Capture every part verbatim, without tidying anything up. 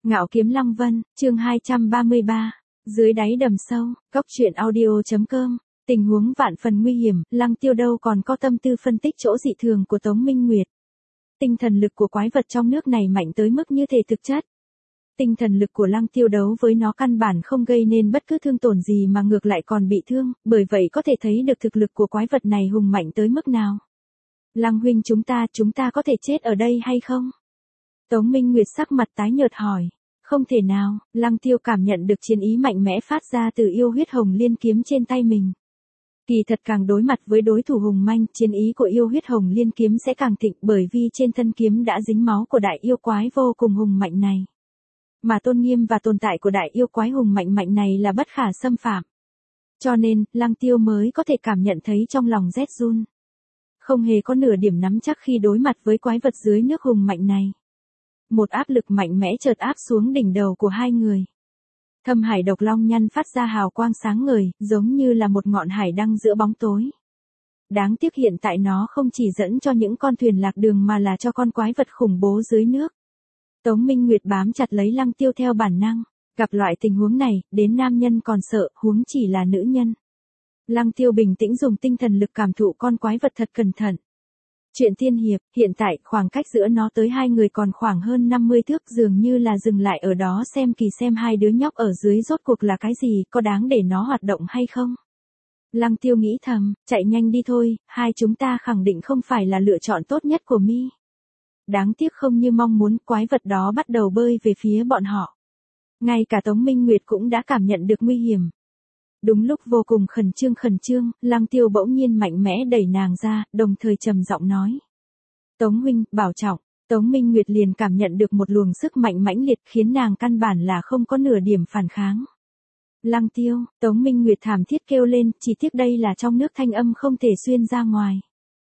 Ngạo Kiếm Lăng Vân, chương hai trăm ba mươi ba. Dưới đáy đầm sâu, cốc truyện audio.com. Tình huống vạn phần nguy hiểm, Lăng Tiêu đâu còn có tâm tư phân tích chỗ dị thường của Tống Minh Nguyệt. Tinh thần lực của quái vật trong nước này mạnh tới mức như thể thực chất. Tinh thần lực của Lăng Tiêu đấu với nó căn bản không gây nên bất cứ thương tổn gì mà ngược lại còn bị thương, bởi vậy có thể thấy được thực lực của quái vật này hùng mạnh tới mức nào. Lăng huynh, chúng ta, chúng ta có thể chết ở đây hay không? Tống Minh Nguyệt sắc mặt tái nhợt hỏi. Không thể nào, Lăng Tiêu cảm nhận được chiến ý mạnh mẽ phát ra từ yêu huyết hồng liên kiếm trên tay mình. Kỳ thật càng đối mặt với đối thủ hùng manh, chiến ý của yêu huyết hồng liên kiếm sẽ càng thịnh, bởi vì trên thân kiếm đã dính máu của đại yêu quái vô cùng hùng mạnh này. Mà tôn nghiêm và tồn tại của đại yêu quái hùng mạnh mạnh này là bất khả xâm phạm. Cho nên, Lăng Tiêu mới có thể cảm nhận thấy trong lòng rét run. Không hề có nửa điểm nắm chắc khi đối mặt với quái vật dưới nước hùng mạnh này. Một áp lực mạnh mẽ chợt áp xuống đỉnh đầu của hai người. Thâm hải độc long nhăn phát ra hào quang sáng ngời, giống như là một ngọn hải đăng giữa bóng tối. Đáng tiếc hiện tại nó không chỉ dẫn cho những con thuyền lạc đường mà là cho con quái vật khủng bố dưới nước. Tống Minh Nguyệt bám chặt lấy Lăng Tiêu theo bản năng, gặp loại tình huống này, đến nam nhân còn sợ, huống chỉ là nữ nhân. Lăng Tiêu bình tĩnh dùng tinh thần lực cảm thụ con quái vật thật cẩn thận. Chuyện tiên hiệp, hiện tại khoảng cách giữa nó tới hai người còn khoảng hơn năm mươi thước, dường như là dừng lại ở đó xem kỳ xem hai đứa nhóc ở dưới rốt cuộc là cái gì, có đáng để nó hoạt động hay không. Lăng Tiêu nghĩ thầm, chạy nhanh đi thôi, hai chúng ta khẳng định không phải là lựa chọn tốt nhất của mi. Đáng tiếc không như mong muốn, quái vật đó bắt đầu bơi về phía bọn họ. Ngay cả Tống Minh Nguyệt cũng đã cảm nhận được nguy hiểm. Đúng lúc vô cùng khẩn trương khẩn trương, Lăng Tiêu bỗng nhiên mạnh mẽ đẩy nàng ra, đồng thời trầm giọng nói. Tống huynh, bảo trọng. Tống Minh Nguyệt liền cảm nhận được một luồng sức mạnh mãnh liệt khiến nàng căn bản là không có nửa điểm phản kháng. Lăng Tiêu, Tống Minh Nguyệt thảm thiết kêu lên, chỉ tiếc đây là trong nước thanh âm không thể xuyên ra ngoài.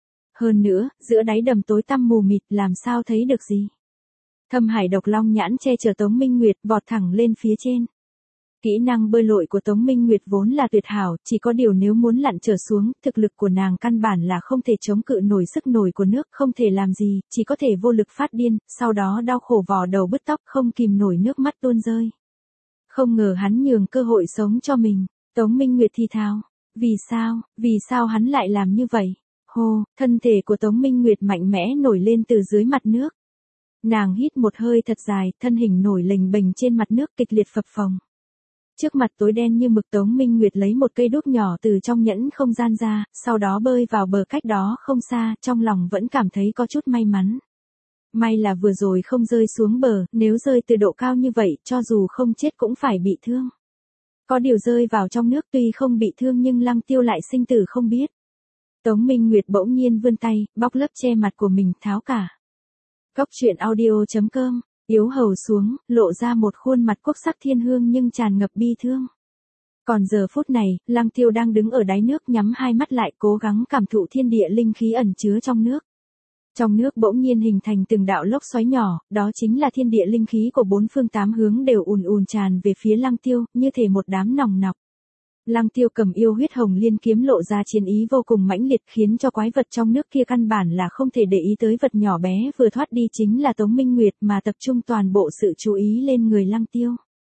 Hơn nữa, giữa đáy đầm tối tăm mù mịt làm sao thấy được gì. Thâm hải độc long nhãn che chở Tống Minh Nguyệt vọt thẳng lên phía trên. Kỹ năng bơi lội của Tống Minh Nguyệt vốn là tuyệt hảo, chỉ có điều nếu muốn lặn trở xuống, thực lực của nàng căn bản là không thể chống cự nổi sức nổi của nước, không thể làm gì, chỉ có thể vô lực phát điên, sau đó đau khổ vò đầu bứt tóc, không kìm nổi nước mắt tuôn rơi. Không ngờ hắn nhường cơ hội sống cho mình. Tống Minh Nguyệt thì thào, vì sao, vì sao hắn lại làm như vậy? Hô, thân thể của Tống Minh Nguyệt mạnh mẽ nổi lên từ dưới mặt nước. Nàng hít một hơi thật dài, thân hình nổi lềnh bềnh trên mặt nước kịch liệt phập phồng. Trước mặt tối đen như mực, Tống Minh Nguyệt lấy một cây đuốc nhỏ từ trong nhẫn không gian ra, sau đó bơi vào bờ cách đó không xa, trong lòng vẫn cảm thấy có chút may mắn. May là vừa rồi không rơi xuống bờ, nếu rơi từ độ cao như vậy, cho dù không chết cũng phải bị thương. Có điều rơi vào trong nước tuy không bị thương nhưng Lăng Tiêu lại sinh tử không biết. Tống Minh Nguyệt bỗng nhiên vươn tay, bóc lớp che mặt của mình, tháo cả. Cốc truyện audio.com. Yếu hầu xuống, lộ ra một khuôn mặt quốc sắc thiên hương nhưng tràn ngập bi thương. Còn giờ phút này, Lăng Tiêu đang đứng ở đáy nước nhắm hai mắt lại cố gắng cảm thụ thiên địa linh khí ẩn chứa trong nước. Trong nước bỗng nhiên hình thành từng đạo lốc xoáy nhỏ, đó chính là thiên địa linh khí của bốn phương tám hướng đều ùn ùn tràn về phía Lăng Tiêu, như thể một đám nòng nọc. Lăng Tiêu cầm yêu huyết hồng liên kiếm lộ ra chiến ý vô cùng mãnh liệt khiến cho quái vật trong nước kia căn bản là không thể để ý tới vật nhỏ bé vừa thoát đi chính là Tống Minh Nguyệt mà tập trung toàn bộ sự chú ý lên người Lăng Tiêu.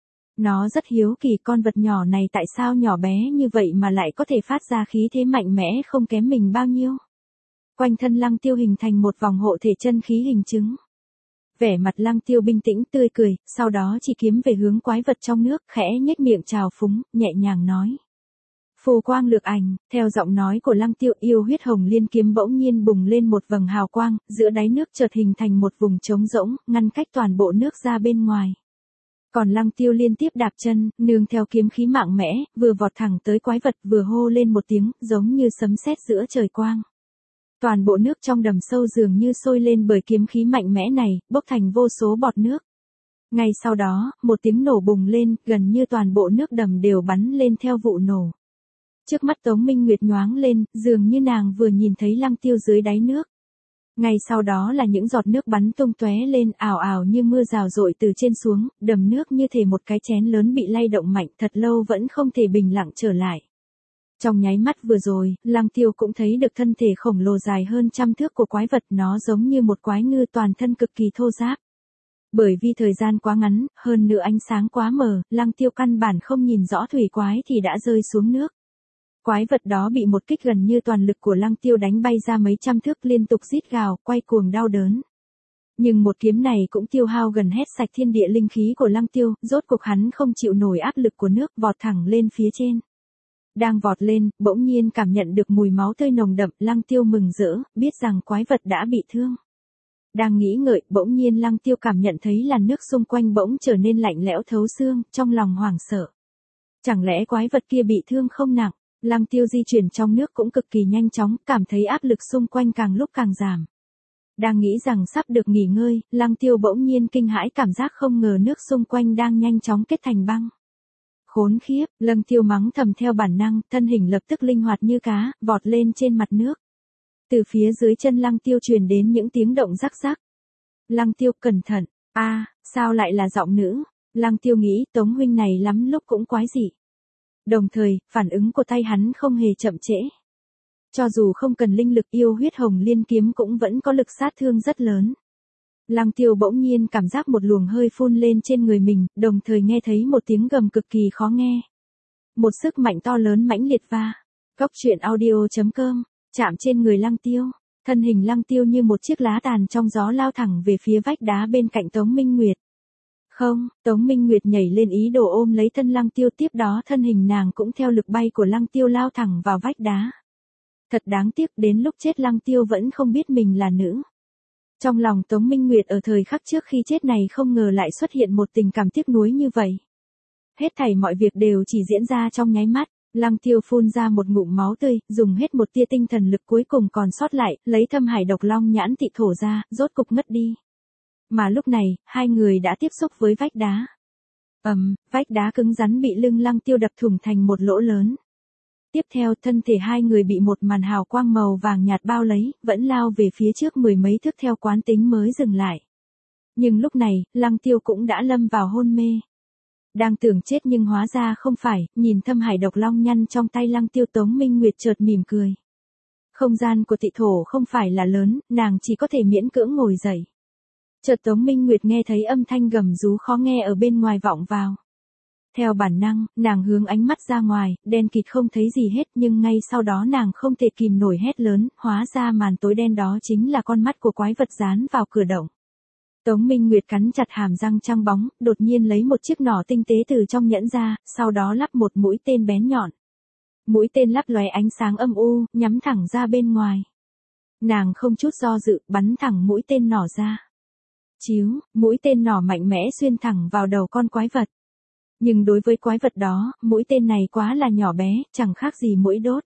Nó rất hiếu kỳ con vật nhỏ này tại sao nhỏ bé như vậy mà lại có thể phát ra khí thế mạnh mẽ không kém mình bao nhiêu. Quanh thân Lăng Tiêu hình thành một vòng hộ thể chân khí hình chứng. Vẻ mặt Lăng Tiêu bình tĩnh tươi cười, sau đó chỉ kiếm về hướng quái vật trong nước, khẽ nhếch miệng trào phúng, nhẹ nhàng nói. Phù quang lược ảnh, theo giọng nói của Lăng Tiêu, yêu huyết hồng liên kiếm bỗng nhiên bùng lên một vầng hào quang, giữa đáy nước chợt hình thành một vùng trống rỗng, ngăn cách toàn bộ nước ra bên ngoài. Còn Lăng Tiêu liên tiếp đạp chân, nương theo kiếm khí mạnh mẽ, vừa vọt thẳng tới quái vật vừa hô lên một tiếng, giống như sấm sét giữa trời quang. Toàn bộ nước trong đầm sâu dường như sôi lên bởi kiếm khí mạnh mẽ này, bốc thành vô số bọt nước. Ngay sau đó, một tiếng nổ bùng lên, gần như toàn bộ nước đầm đều bắn lên theo vụ nổ. Trước mắt Tống Minh Nguyệt nhoáng lên, dường như nàng vừa nhìn thấy Lăng Tiêu dưới đáy nước. Ngay sau đó là những giọt nước bắn tung tóe lên, ào ào như mưa rào rội từ trên xuống, đầm nước như thể một cái chén lớn bị lay động mạnh, thật lâu vẫn không thể bình lặng trở lại. Trong nháy mắt vừa rồi, Lăng Tiêu cũng thấy được thân thể khổng lồ dài hơn trăm thước của quái vật, nó giống như một quái ngư toàn thân cực kỳ thô ráp. Bởi vì thời gian quá ngắn, hơn nữa ánh sáng quá mờ, Lăng Tiêu căn bản không nhìn rõ thủy quái thì đã rơi xuống nước. Quái vật đó bị một kích gần như toàn lực của Lăng Tiêu đánh bay ra mấy trăm thước, liên tục rít gào, quay cuồng đau đớn. Nhưng một kiếm này cũng tiêu hao gần hết sạch thiên địa linh khí của Lăng Tiêu, rốt cuộc hắn không chịu nổi áp lực của nước, vọt thẳng lên phía trên. Đang vọt lên, bỗng nhiên cảm nhận được mùi máu tươi nồng đậm, Lăng Tiêu mừng rỡ, biết rằng quái vật đã bị thương. Đang nghĩ ngợi, bỗng nhiên Lăng Tiêu cảm nhận thấy làn nước xung quanh bỗng trở nên lạnh lẽo thấu xương, trong lòng hoảng sợ. Chẳng lẽ quái vật kia bị thương không nặng? Lăng Tiêu di chuyển trong nước cũng cực kỳ nhanh chóng, cảm thấy áp lực xung quanh càng lúc càng giảm. Đang nghĩ rằng sắp được nghỉ ngơi, Lăng Tiêu bỗng nhiên kinh hãi, cảm giác không ngờ nước xung quanh đang nhanh chóng kết thành băng. Khốn khiếp, Lăng Tiêu mắng thầm theo bản năng, thân hình lập tức linh hoạt như cá, vọt lên trên mặt nước. Từ phía dưới chân Lăng Tiêu truyền đến những tiếng động rắc rắc. Lăng Tiêu, cẩn thận, a, à, sao lại là giọng nữ? Lăng Tiêu nghĩ Tống huynh này lắm lúc cũng quái dị. Đồng thời, phản ứng của tay hắn không hề chậm trễ. Cho dù không cần linh lực, yêu huyết hồng liên kiếm cũng vẫn có lực sát thương rất lớn. Lăng Tiêu bỗng nhiên cảm giác một luồng hơi phun lên trên người mình, đồng thời nghe thấy một tiếng gầm cực kỳ khó nghe. Một sức mạnh to lớn mãnh liệt va. Góc truyện audio chấm com, chạm trên người Lăng Tiêu. Thân hình Lăng Tiêu như một chiếc lá tàn trong gió lao thẳng về phía vách đá bên cạnh Tống Minh Nguyệt. Không, Tống Minh Nguyệt nhảy lên ý đồ ôm lấy thân Lăng Tiêu, tiếp đó thân hình nàng cũng theo lực bay của Lăng Tiêu lao thẳng vào vách đá. Thật đáng tiếc, đến lúc chết Lăng Tiêu vẫn không biết mình là nữ. Trong lòng Tống Minh Nguyệt ở thời khắc trước khi chết này không ngờ lại xuất hiện một tình cảm tiếc nuối như vậy. Hết thảy mọi việc đều chỉ diễn ra trong nháy mắt, Lăng Tiêu phun ra một ngụm máu tươi, dùng hết một tia tinh thần lực cuối cùng còn sót lại, lấy Thâm Hải Độc Long nhãn tị thổ ra, rốt cục ngất đi. Mà lúc này, hai người đã tiếp xúc với vách đá. Ầm, um, vách đá cứng rắn bị lưng Lăng Tiêu đập thủng thành một lỗ lớn. Tiếp theo, thân thể hai người bị một màn hào quang màu vàng nhạt bao lấy, vẫn lao về phía trước mười mấy thước theo quán tính mới dừng lại. Nhưng lúc này, Lăng Tiêu cũng đã lâm vào hôn mê. Đang tưởng chết nhưng hóa ra không phải, nhìn Thâm Hải Độc Long nhăn trong tay Lăng Tiêu, Tống Minh Nguyệt chợt mỉm cười. Không gian của tị thổ không phải là lớn, nàng chỉ có thể miễn cưỡng ngồi dậy. Chợt Tống Minh Nguyệt nghe thấy âm thanh gầm rú khó nghe ở bên ngoài vọng vào. Theo bản năng, nàng hướng ánh mắt ra ngoài, đen kịt không thấy gì hết, nhưng ngay sau đó nàng không thể kìm nổi hét lớn, hóa ra màn tối đen đó chính là con mắt của quái vật dán vào cửa động. Tống Minh Nguyệt cắn chặt hàm răng trắng bóng, đột nhiên lấy một chiếc nỏ tinh tế từ trong nhẫn ra, sau đó lắp một mũi tên bén nhọn. Mũi tên lấp lóe ánh sáng âm u, nhắm thẳng ra bên ngoài. Nàng không chút do dự, bắn thẳng mũi tên nỏ ra. Chíu, mũi tên nỏ mạnh mẽ xuyên thẳng vào đầu con quái vật. Nhưng đối với quái vật đó, mũi tên này quá là nhỏ bé, chẳng khác gì mũi đốt.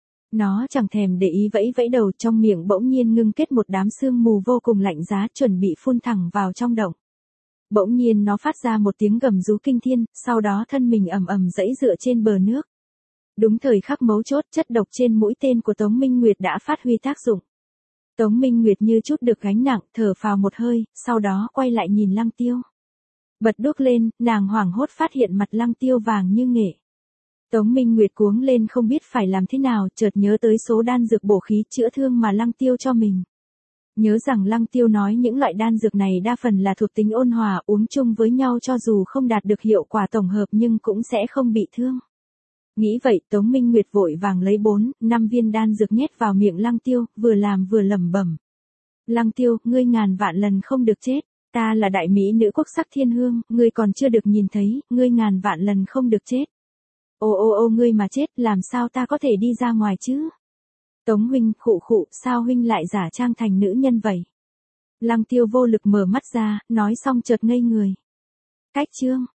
Nó chẳng thèm để ý vẫy vẫy đầu, trong miệng bỗng nhiên ngưng kết một đám sương mù vô cùng lạnh giá, chuẩn bị phun thẳng vào trong động. Bỗng nhiên nó phát ra một tiếng gầm rú kinh thiên, sau đó thân mình ầm ầm giãy dựa trên bờ nước. Đúng thời khắc mấu chốt, chất độc trên mũi tên của Tống Minh Nguyệt đã phát huy tác dụng. Tống Minh Nguyệt như chút được gánh nặng, thở phào một hơi, sau đó quay lại nhìn Lăng Tiêu. Bật đuốc lên, nàng hoảng hốt phát hiện mặt Lăng Tiêu vàng như nghệ. Tống Minh Nguyệt cuống lên không biết phải làm thế nào, chợt nhớ tới số đan dược bổ khí chữa thương mà Lăng Tiêu cho mình. Nhớ rằng Lăng Tiêu nói những loại đan dược này đa phần là thuộc tính ôn hòa, uống chung với nhau cho dù không đạt được hiệu quả tổng hợp nhưng cũng sẽ không bị thương. Nghĩ vậy, Tống Minh Nguyệt vội vàng lấy bốn, năm viên đan dược nhét vào miệng Lăng Tiêu, vừa làm vừa lẩm bẩm. Lăng Tiêu, ngươi ngàn vạn lần không được chết. Ta là đại mỹ nữ quốc sắc thiên hương, ngươi còn chưa được nhìn thấy, ngươi ngàn vạn lần không được chết. Ô ô ô ngươi mà chết, làm sao ta có thể đi ra ngoài chứ? Tống huynh, khụ khụ, sao huynh lại giả trang thành nữ nhân vậy? Lăng Tiêu vô lực mở mắt ra, nói xong chợt ngây người. Cách chương.